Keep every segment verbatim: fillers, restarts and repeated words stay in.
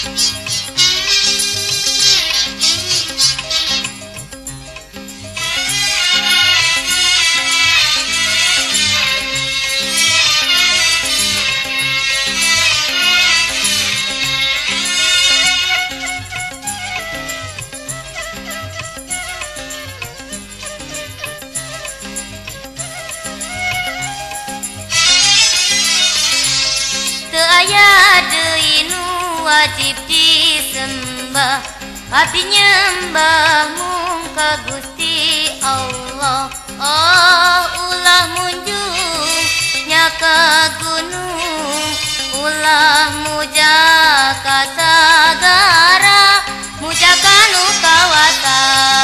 Aya deui nu wajib disembah, abdi nyembah mung ka Gusti Allah. Oh ulah munjung nya ka gunung, ulah muja ka sagara, muja ka nu kawasa.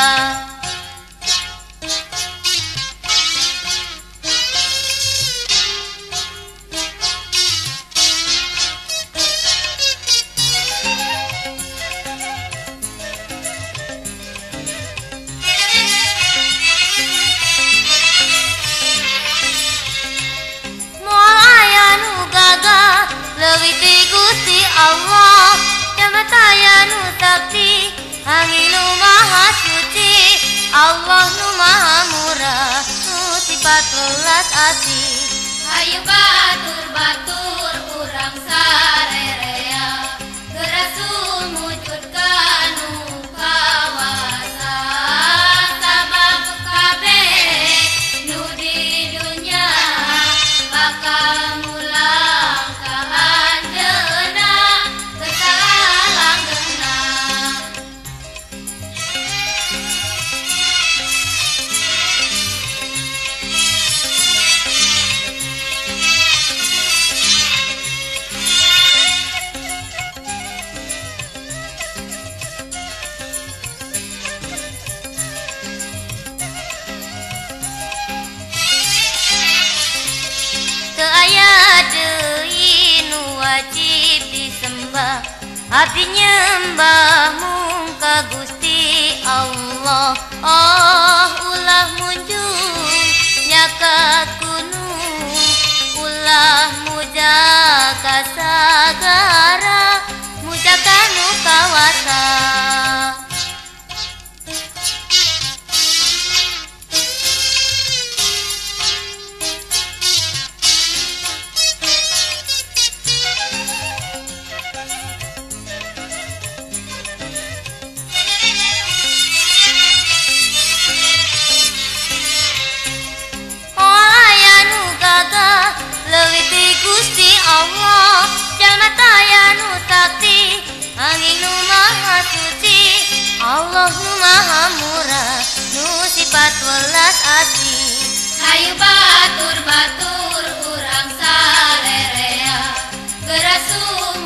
Leuwih ti Gusti Allah, jamataya nu sakti, angin nu maha suci, Allah nu maha murah, nu sifat welas asih. Hayu batur batur urang sarerea, gerasul mujudkan nu kawasa, sabab kabeh nu di dunya bakal mulang kahandeuna kesalahan langgengna. Teu aya deui nu wajib disembah, abdi nyembah mung ka Gusti Allah. Oh ulah munjung nya ka gunung, ulah muja ka sagara, muja ka nu kawasa. Leuwih ti Gusti Allah, jamataya nu sakti, angin nu maha suci, Allah nu maha murah, nu sifat welas asih. Hayu batur batur urang sarerea, gerasul